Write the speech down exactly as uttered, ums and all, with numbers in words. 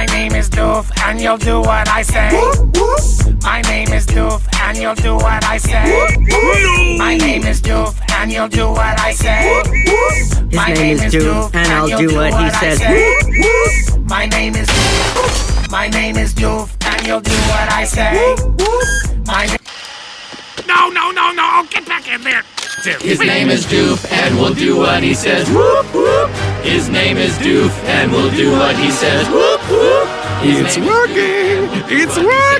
My name is Doof, and you'll do what I say. My name is Doof, and you'll do what I say. My name is Doof, and you'll do what I say. His My name is Doof, and I'll do what he says. My name is My name is Doof, and you'll do what I say. My name. No, no, no, no! Get back in there! His name is Doof, and we'll do what he says. Whoop, whoop. His name is Doof, and we'll do what he says. Whoop, whoop. His It's working! It's working!